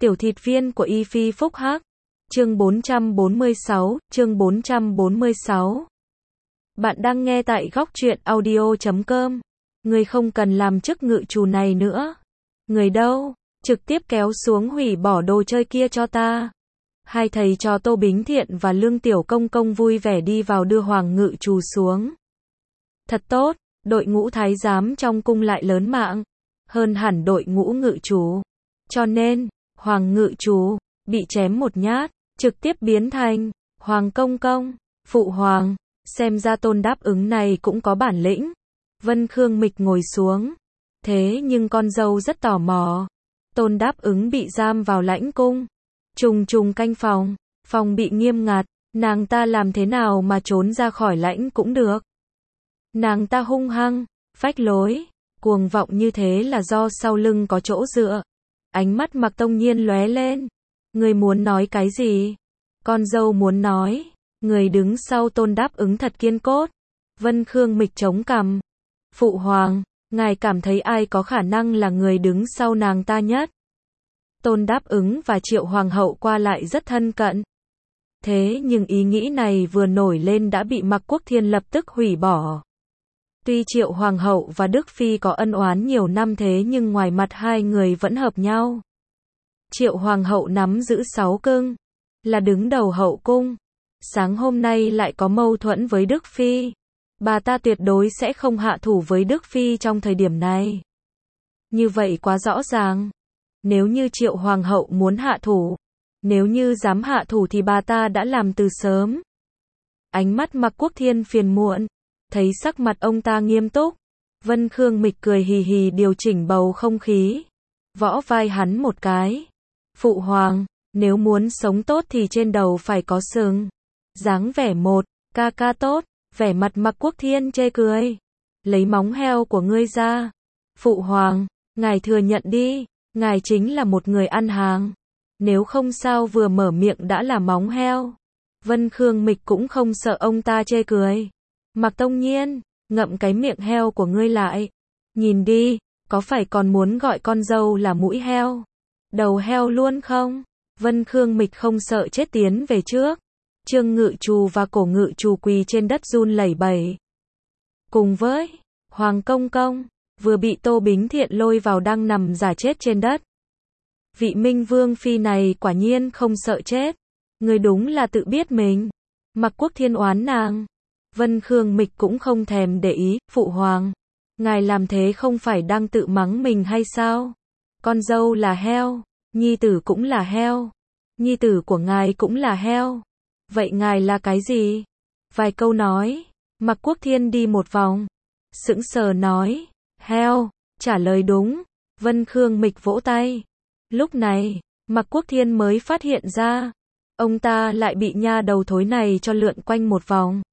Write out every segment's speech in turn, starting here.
Tiểu thịt viên của Y Phi Phúc Hắc. Chương 446, chương 446. Bạn đang nghe tại góc truyện audio.com. Người không cần làm chức ngự trù này nữa. Người đâu? Trực tiếp kéo xuống hủy bỏ đồ chơi kia cho ta. Hai thầy trò Tô Bính Thiện và Lương Tiểu Công Công vui vẻ đi vào đưa Hoàng ngự trù xuống. Thật tốt, đội ngũ thái giám trong cung lại lớn mạng. Hơn hẳn đội ngũ ngự trù. Cho nên, Hoàng ngự trù bị chém một nhát, trực tiếp biến thành Hoàng Công Công, Phụ Hoàng. Xem ra Tôn đáp ứng này cũng có bản lĩnh. Vân Khương Mịch ngồi xuống. Thế nhưng con dâu rất tò mò. Tôn đáp ứng bị giam vào lãnh cung. Trùng trùng canh phòng. Phòng bị nghiêm ngặt. Nàng ta làm thế nào mà trốn ra khỏi lãnh cũng được. Nàng ta hung hăng, phách lối, cuồng vọng như thế là do sau lưng có chỗ dựa. Ánh mắt Mạc Tông Nhiên lóe lên. Người muốn nói cái gì? Con dâu muốn nói. Người đứng sau Tôn đáp ứng thật kiên cốt. Vân Khương Mịch chống cằm. Phụ Hoàng, ngài cảm thấy ai có khả năng là người đứng sau nàng ta nhất? Tôn đáp ứng và Triệu Hoàng hậu qua lại rất thân cận. Thế nhưng ý nghĩ này vừa nổi lên đã bị Mạc Quốc Thiên lập tức hủy bỏ. Tuy Triệu Hoàng hậu và Đức Phi có ân oán nhiều năm thế nhưng ngoài mặt hai người vẫn hợp nhau. Triệu Hoàng hậu nắm giữ 6 cưng, là đứng đầu hậu cung. Sáng hôm nay lại có mâu thuẫn với Đức Phi. Bà ta tuyệt đối sẽ không hạ thủ với Đức Phi trong thời điểm này. Như vậy quá rõ ràng. Nếu như Triệu Hoàng hậu muốn hạ thủ, nếu như dám hạ thủ thì bà ta đã làm từ sớm. Ánh mắt Mạc Quốc Thiên phiền muộn. Thấy sắc mặt ông ta nghiêm túc. Vân Khương Mịch cười hì hì điều chỉnh bầu không khí. Võ vai hắn một cái. Phụ Hoàng, nếu muốn sống tốt thì trên đầu phải có sừng. Dáng vẻ một, ca ca tốt. Vẻ mặt Mạc Quốc Thiên chê cười. Lấy móng heo của ngươi ra. Phụ Hoàng, ngài thừa nhận đi. Ngài chính là một người ăn hàng. Nếu không sao vừa mở miệng đã là móng heo. Vân Khương Mịch cũng không sợ ông ta chê cười. Mạc Tông Nhiên, ngậm cái miệng heo của ngươi lại. Nhìn đi, có phải còn muốn gọi con dâu là mũi heo? Đầu heo luôn không? Vân Khương Mịch không sợ chết tiến về trước. Trương ngự trù và cổ ngự trù quỳ trên đất run lẩy bẩy. Cùng với Hoàng Công Công, vừa bị Tô Bính Thiện lôi vào đang nằm giả chết trên đất. Vị Minh Vương Phi này quả nhiên không sợ chết. Người đúng là tự biết mình. Mạc Quốc Thiên oán nàng. Vân Khương Mịch cũng không thèm để ý. Phụ Hoàng, ngài làm thế không phải đang tự mắng mình hay sao? Con dâu là heo, nhi tử cũng là heo, nhi tử của ngài cũng là heo. Vậy ngài là cái gì? Vài câu nói, Mạc Quốc Thiên đi một vòng, sững sờ nói, heo, trả lời đúng. Vân Khương Mịch vỗ tay. Lúc này, Mạc Quốc Thiên mới phát hiện ra, ông ta lại bị nha đầu thối này cho lượn quanh một vòng.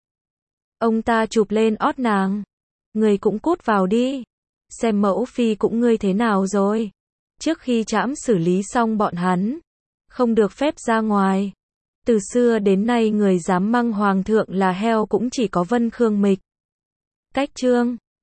Ông ta chụp lên ót nàng. Người cũng cút vào đi. Xem mẫu phi cũng ngươi thế nào rồi. Trước khi trẫm xử lý xong bọn hắn, không được phép ra ngoài. Từ xưa đến nay người dám măng hoàng thượng là heo cũng chỉ có Vân Khương Mịch. Cách chương